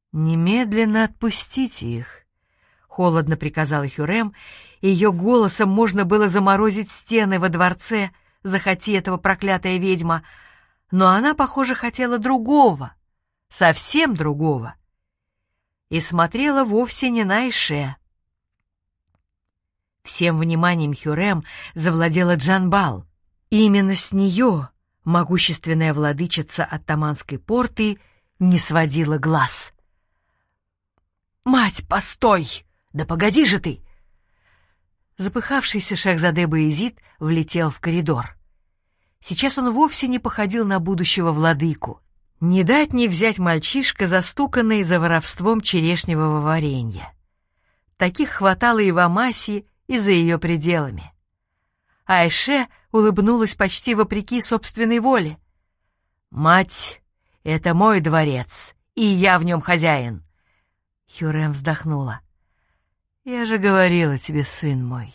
«Немедленно отпустите их», — холодно приказала Хюррем, и ее голосом можно было заморозить стены во дворце, захоти этого проклятая ведьма, но она, похоже, хотела другого, совсем другого, и смотрела вовсе не на Айше. Всем вниманием Хюррем завладела Джанбал. Именно с нее могущественная владычица оттаманской порты не сводила глаз. «Мать, постой! Да погоди же ты!» Запыхавшийся Шахзаде Баязид влетел в коридор. Сейчас он вовсе не походил на будущего владыку. Не дать не взять мальчишка, застуканный за воровством черешневого варенья. Таких хватало и в Амасии, и за ее пределами. Айше улыбнулась почти вопреки собственной воле. «Мать, это мой дворец, и я в нем хозяин!» Хюррем вздохнула. «Я же говорила тебе, сын мой.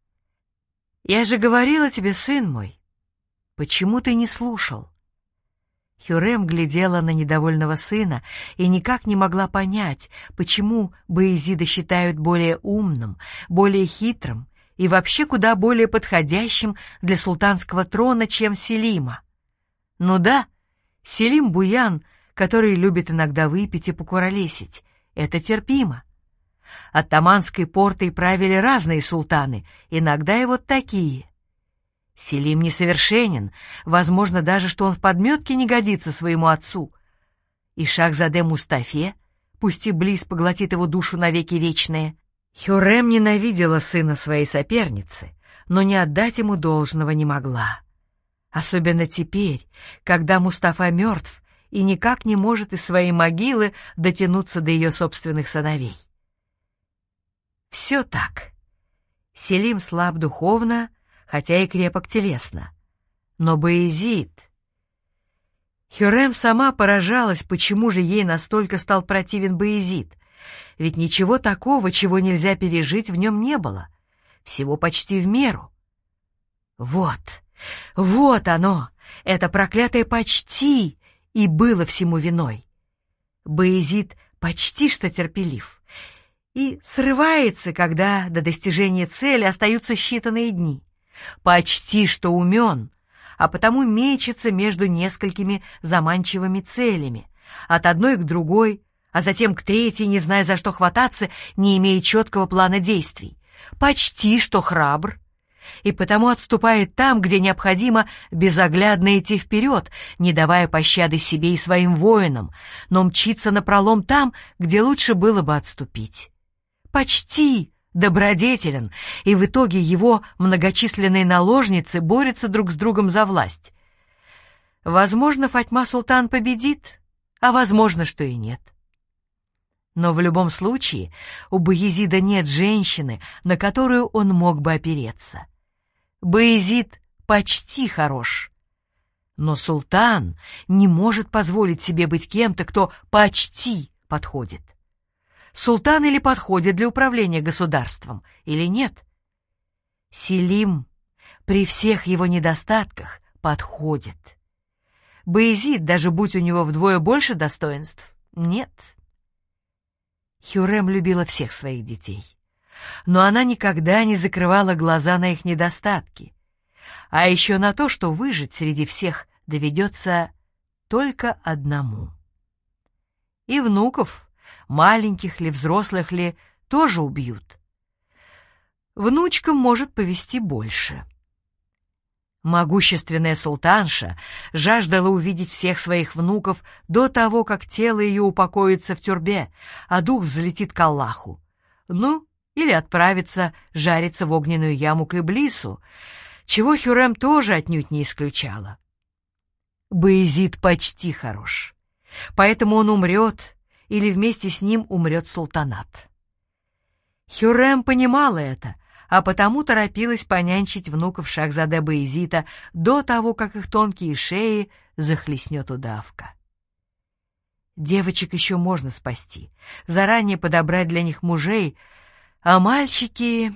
Я же говорила тебе, сын мой. Почему ты не слушал?» Хюррем глядела на недовольного сына и никак не могла понять, почему Баязида считают более умным, более хитрым и вообще куда более подходящим для султанского трона, чем Селима. Ну да, Селим Буян, который любит иногда выпить и покуролесить, это терпимо. Оттаманской портой правили разные султаны, иногда и вот такие. Селим несовершенен, возможно даже, что он в подметке не годится своему отцу. И Шахзаде Мустафе, пусть и Близ поглотит его душу навеки вечные. Хюррем ненавидела сына своей соперницы, но не отдать ему должного не могла. Особенно теперь, когда Мустафа мертв и никак не может из своей могилы дотянуться до ее собственных сыновей. Все так. Селим слаб духовно, хотя и крепок телесно. Но Баязид... Хюррем сама поражалась, почему же ей настолько стал противен Баязид. Ведь ничего такого, чего нельзя пережить, в нем не было. Всего почти в меру. Вот оно, это проклятое «почти» и было всему виной. Баязид почти что терпелив и срывается, когда до достижения цели остаются считанные дни. Почти что умен, а потому мечется между несколькими заманчивыми целями, от одной к другой, а затем к третьей, не зная, за что хвататься, не имея четкого плана действий. Почти что храбр, и потому отступает там, где необходимо безоглядно идти вперед, не давая пощады себе и своим воинам, но мчится напролом там, где лучше было бы отступить. Почти добродетелен, и в итоге его многочисленные наложницы борются друг с другом за власть. Возможно, Фатьма Султан победит, а возможно, что и нет. Но в любом случае у Баязида нет женщины, на которую он мог бы опереться. Баязид почти хорош. Но султан не может позволить себе быть кем-то, кто почти подходит. Султан или подходит для управления государством, или нет. Селим при всех его недостатках подходит. Баязид, даже будь у него вдвое больше достоинств, нет. Хюррем любила всех своих детей, но она никогда не закрывала глаза на их недостатки, а еще на то, что выжить среди всех доведется только одному. И внуков, маленьких ли, взрослых ли, тоже убьют. Внучкам может повезти больше. Могущественная султанша жаждала увидеть всех своих внуков до того, как тело ее упокоится в тюрбе, а дух взлетит к Аллаху. Ну, или отправится жариться в огненную яму к Иблису, чего Хюррем тоже отнюдь не исключала. Баязид почти хорош, поэтому он умрет, или вместе с ним умрет султанат. Хюррем понимала это, а потому торопилась понянчить внуков Шахзаде Баязида до того, как их тонкие шеи захлестнет удавка. Девочек еще можно спасти, заранее подобрать для них мужей, а мальчики...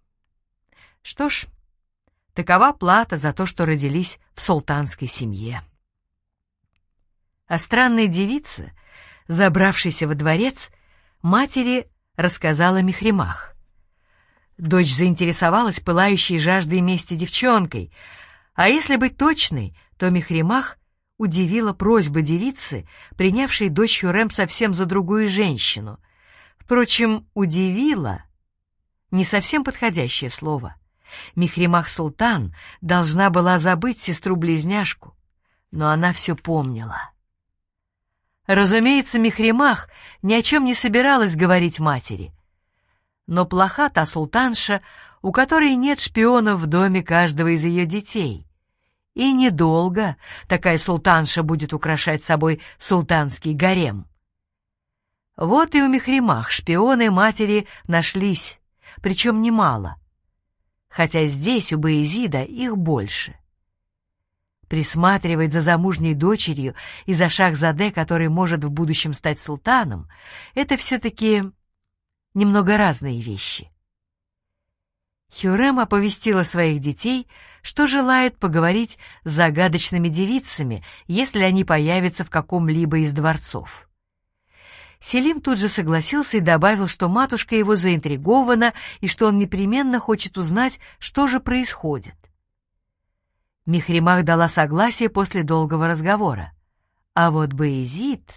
Что ж, такова плата за то, что родились в султанской семье. А странная девица Забравшись во дворец, матери рассказала Михримах. Дочь заинтересовалась пылающей жаждой мести девчонкой, а если быть точной, то Михримах удивила просьба девицы, принявшей дочь Хюррем совсем за другую женщину. Впрочем, удивила — не совсем подходящее слово. Михримах Султан должна была забыть сестру-близняшку, но она все помнила. Разумеется, Михримах ни о чем не собиралась говорить матери. Но плоха та султанша, у которой нет шпионов в доме каждого из ее детей. И недолго такая султанша будет украшать собой султанский гарем. Вот и у Михримах шпионы матери нашлись, причем немало. Хотя здесь, у Баязида, их больше. Присматривать за замужней дочерью и за Шахзаде, который может в будущем стать султаном, это все-таки немного разные вещи. Хюррем оповестила своих детей, что желает поговорить с загадочными девицами, если они появятся в каком-либо из дворцов. Селим тут же согласился и добавил, что матушка его заинтригована и что он непременно хочет узнать, что же происходит. Михримах дала согласие после долгого разговора. А вот Баязид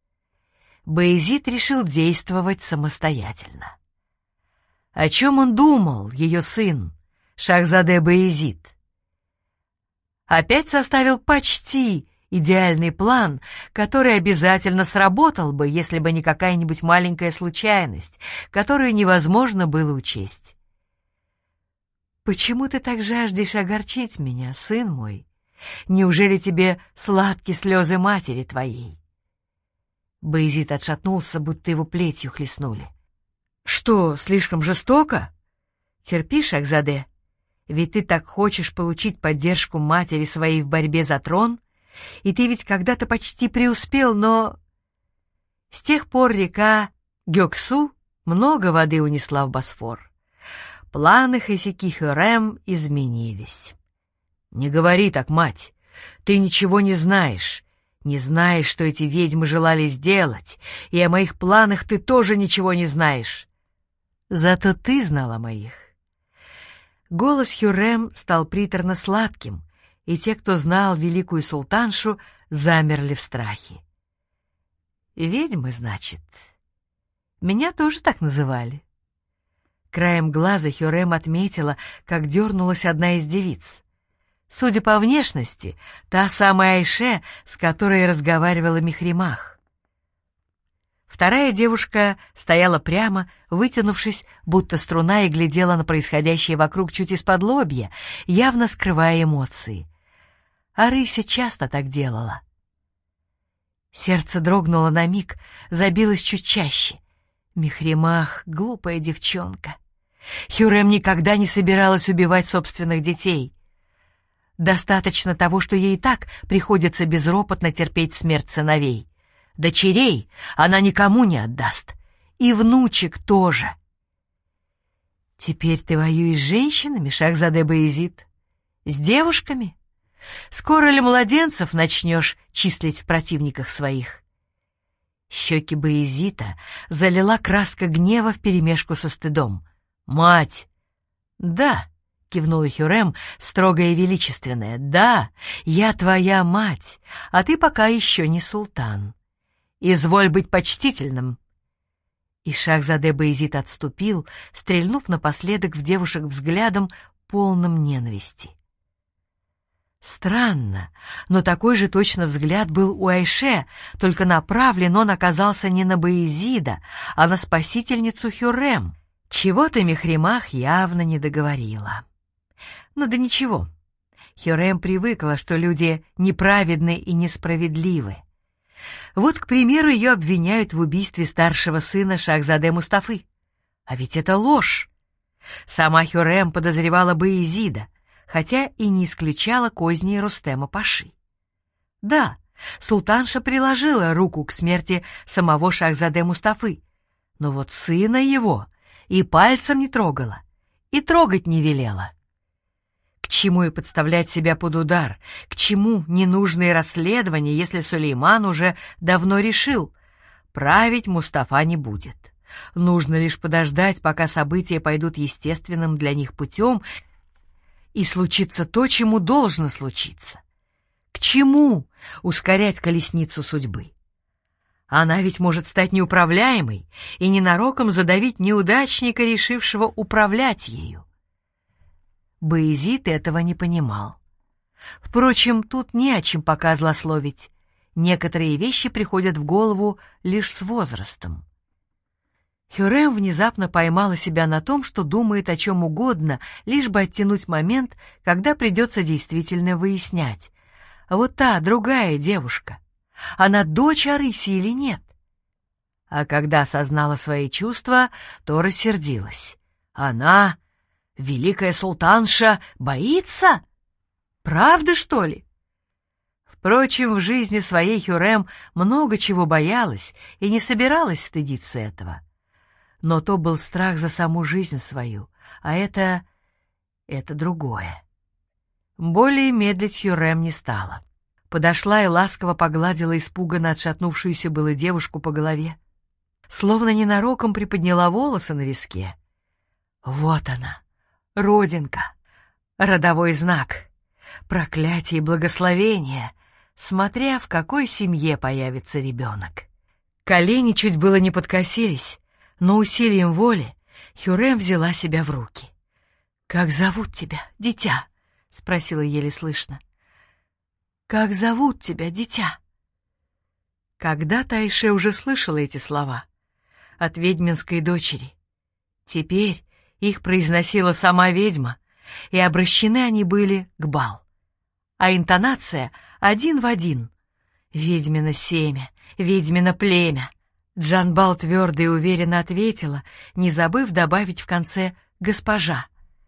решил действовать самостоятельно. О чем он думал, ее сын, Шахзаде Баязид? Опять составил почти идеальный план, который обязательно сработал бы, если бы не какая-нибудь маленькая случайность, которую невозможно было учесть. «Почему ты так жаждешь огорчить меня, сын мой? Неужели тебе сладки слезы матери твоей?» Баязид отшатнулся, будто его плетью хлестнули. «Что, слишком жестоко? Терпи, Шахзаде, ведь ты так хочешь получить поддержку матери своей в борьбе за трон, и ты ведь когда-то почти преуспел, но...» С тех пор река Гёксу много воды унесла в Босфор. Планы Хесики Хюррем изменились. «Не говори так, мать, ты ничего не знаешь. Не знаешь, что эти ведьмы желали сделать, и о моих планах ты тоже ничего не знаешь. Зато ты знала о моих». Голос Хюррем стал приторно-сладким, и те, кто знал великую султаншу, замерли в страхе. «Ведьмы, значит? Меня тоже так называли». Краем глаза Хюррем отметила, как дернулась одна из девиц. Судя по внешности, та самая Айше, с которой разговаривала Михримах. Вторая девушка стояла прямо, вытянувшись, будто струна, и глядела на происходящее вокруг чуть из-под лобья, явно скрывая эмоции. А Рыся часто так делала. Сердце дрогнуло на миг, забилось чуть чаще. Михримах — глупая девчонка. Хюррем никогда не собиралась убивать собственных детей. Достаточно того, что ей и так приходится безропотно терпеть смерть сыновей. Дочерей она никому не отдаст. И внучек тоже. Теперь ты воюешь с женщинами, Шахзаде Баязид? С девушками? Скоро ли младенцев начнешь числить в противниках своих? Щеки Баязита залила краска гнева вперемешку со стыдом. «Мать!» «Да», — кивнула Хюррем, строгая и величественная, «да, я твоя мать, а ты пока еще не султан. Изволь быть почтительным». И Шахзаде Баязид отступил, стрельнув напоследок в девушек взглядом, полным ненависти. Странно, но такой же точно взгляд был у Айше, только направлен он оказался не на Баязида, а на спасительницу Хюррем. Чего-то Михримах явно не договорила. Ну да ничего. Хюррем привыкла, что люди неправедны и несправедливы. Вот, к примеру, ее обвиняют в убийстве старшего сына Шахзаде Мустафы. А ведь это ложь. Сама Хюррем подозревала Баязида, хотя и не исключала козни Рустема Паши. Да, султанша приложила руку к смерти самого Шахзаде Мустафы, но вот сына его и пальцем не трогала, и трогать не велела. К чему и подставлять себя под удар, к чему ненужные расследования, если Сулейман уже давно решил, Править Мустафа не будет. Нужно лишь подождать, пока события пойдут естественным для них путем, и случится то, чему должно случиться. К чему ускорять колесницу судьбы? Она ведь может стать неуправляемой и ненароком задавить неудачника, решившего управлять ею. Баязид этого не понимал. Впрочем, тут не о чем пока злословить. Некоторые вещи приходят в голову лишь с возрастом. Хюррем внезапно поймала себя на том, что думает о чем угодно, лишь бы оттянуть момент, когда придется действительно выяснять. Вот та, другая девушка, она дочь Арыси или нет? А когда осознала свои чувства, то рассердилась. Она, великая султанша, боится? Правда, что ли? Впрочем, в жизни своей Хюррем много чего боялась и не собиралась стыдиться этого. Но то был страх за саму жизнь свою, а это другое. Более медлить Хюррем не стала. Подошла и ласково погладила испуганно отшатнувшуюся было девушку по голове. Словно ненароком приподняла волосы на виске. Вот она, родинка, родовой знак, проклятие и благословение, смотря в какой семье появится ребенок. Колени чуть было не подкосились, но усилием воли Хюррем взяла себя в руки. «Как зовут тебя, дитя?» — спросила еле слышно. «Как зовут тебя, дитя?» Когда-то Айше уже слышала эти слова от ведьминской дочери. Теперь их произносила сама ведьма, и обращены они были к Бал. А интонация один в один. «Ведьмино семя, ведьмино племя». Джанбал твердо и уверенно ответила, не забыв добавить в конце «госпожа».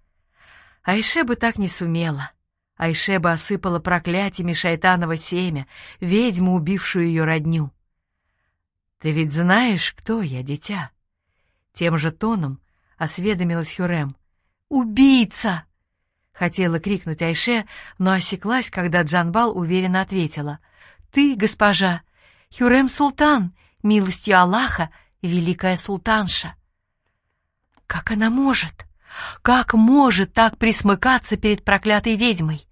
Айше бы так не сумела. Айше бы осыпала проклятиями шайтаново семя, ведьму, убившую ее родню. «Ты ведь знаешь, кто я, дитя?» Тем же тоном осведомилась Хюррем. «Убийца!» Хотела крикнуть Айше, но осеклась, когда Джанбал уверенно ответила. «Ты, госпожа, Хюррем Султан, милостью Аллаха, великая султанша». Как она может? Как может так присмыкаться перед проклятой ведьмой?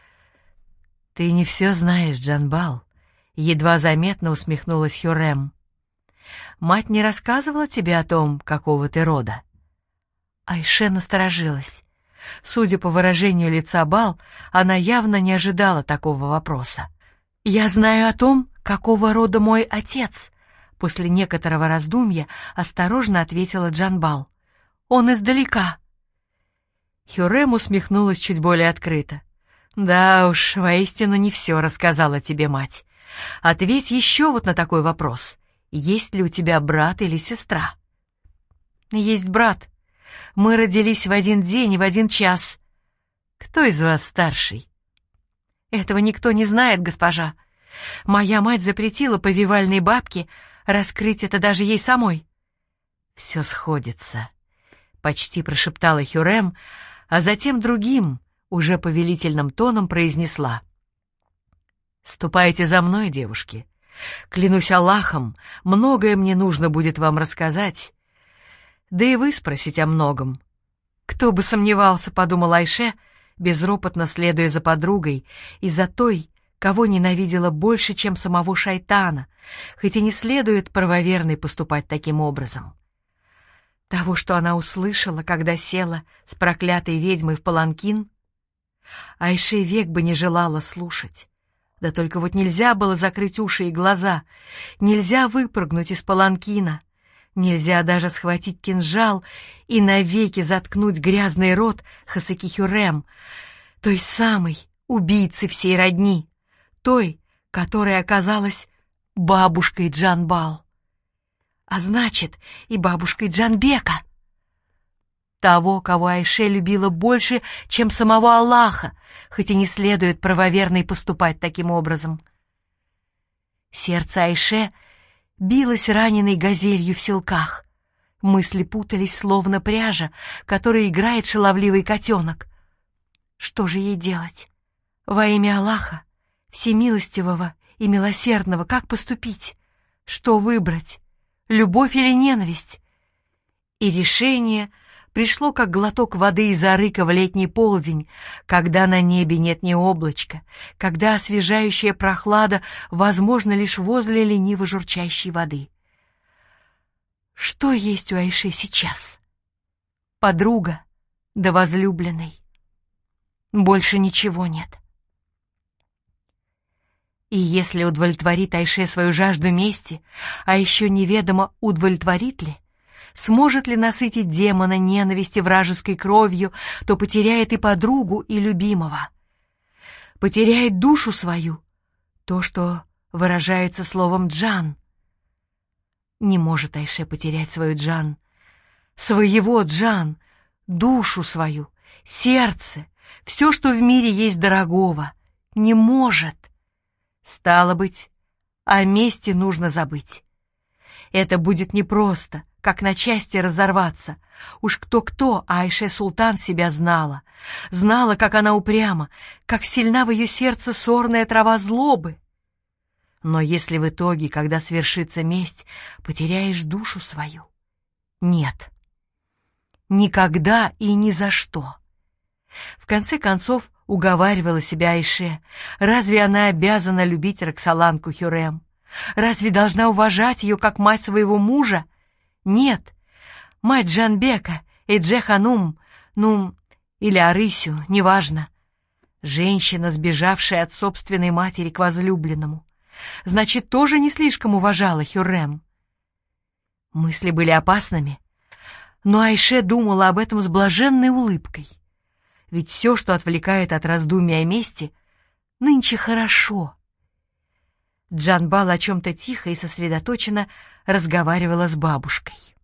«Ты не все знаешь, Джанбал», — едва заметно усмехнулась Хюррем. «Мать не рассказывала тебе о том, какого ты рода?» Айше насторожилась. Судя по выражению лица Бал, она явно не ожидала такого вопроса. «Я знаю о том, какого рода мой отец», — после некоторого раздумья осторожно ответила Джанбал. «Он издалека». Хюррем усмехнулась чуть более открыто. «Да уж, воистину не все рассказала тебе мать. Ответь еще вот на такой вопрос. Есть ли у тебя брат или сестра?» «Есть брат. Мы родились в один день и в один час». «Кто из вас старший?» «Этого никто не знает, госпожа. Моя мать запретила повивальной бабке раскрыть это даже ей самой». «Все сходится», — почти прошептала Хюррем, а затем другим, уже повелительным тоном произнесла. «Ступайте за мной, девушки. Клянусь Аллахом, многое мне нужно будет вам рассказать, да и вы спросить о многом». «Кто бы сомневался», — подумала Айше, безропотно следуя за подругой и за той, кого ненавидела больше, чем самого шайтана, хоть и не следует правоверной поступать таким образом. Того, что она услышала, когда села с проклятой ведьмой в паланкин, Айше век бы не желала слушать. Да только вот нельзя было закрыть уши и глаза, нельзя выпрыгнуть из паланкина, нельзя даже схватить кинжал и навеки заткнуть грязный рот Хасаки Хюррем, той самой убийцы всей родни, той, которая оказалась бабушкой Джанбал. А значит, и бабушкой Джанбека. Того, кого Айше любила больше, чем самого Аллаха, хоть и не следует правоверной поступать таким образом. Сердце Айше билось раненой газелью в селках. Мысли путались, словно пряжа, которой играет шаловливый котенок. Что же ей делать? Во имя Аллаха, всемилостивого и милосердного, как поступить? Что выбрать, любовь или ненависть? И решение пришло, как глоток воды из арыка в летний полдень, когда на небе нет ни облачка, когда освежающая прохлада возможна лишь возле лениво журчащей воды. Что есть у Айше сейчас? Подруга, да возлюбленной. Больше ничего нет. И если удовлетворит Айше свою жажду мести, а еще неведомо, удовлетворит ли, сможет ли насытить демона ненависти вражеской кровью, то потеряет и подругу, и любимого. Потеряет душу свою, то, что выражается словом «Джан». Не может Айше потерять свою Джан, своего Джан, душу свою, сердце, все, что в мире есть дорогого. Не может. Стало быть, о мести нужно забыть. Это будет непросто, как на части разорваться. Уж кто-кто, а Айше Султан себя знала. Знала, как она упряма, как сильна в ее сердце сорная трава злобы. Но если в итоге, когда свершится месть, потеряешь душу свою? Нет. Никогда и ни за что. В конце концов, уговаривала себя Айше. Разве она обязана любить Роксоланку Хюррем? Разве должна уважать ее как мать своего мужа? Нет. Мать Джанбека и Джеханум, или Арысю, неважно. Женщина, сбежавшая от собственной матери к возлюбленному. Значит, тоже не слишком уважала Хюррем. Мысли были опасными, но Айше думала об этом с блаженной улыбкой. Ведь все, что отвлекает от раздумий о мести, нынче хорошо. Джанбал о чем-то тихо и сосредоточенно разговаривала с бабушкой.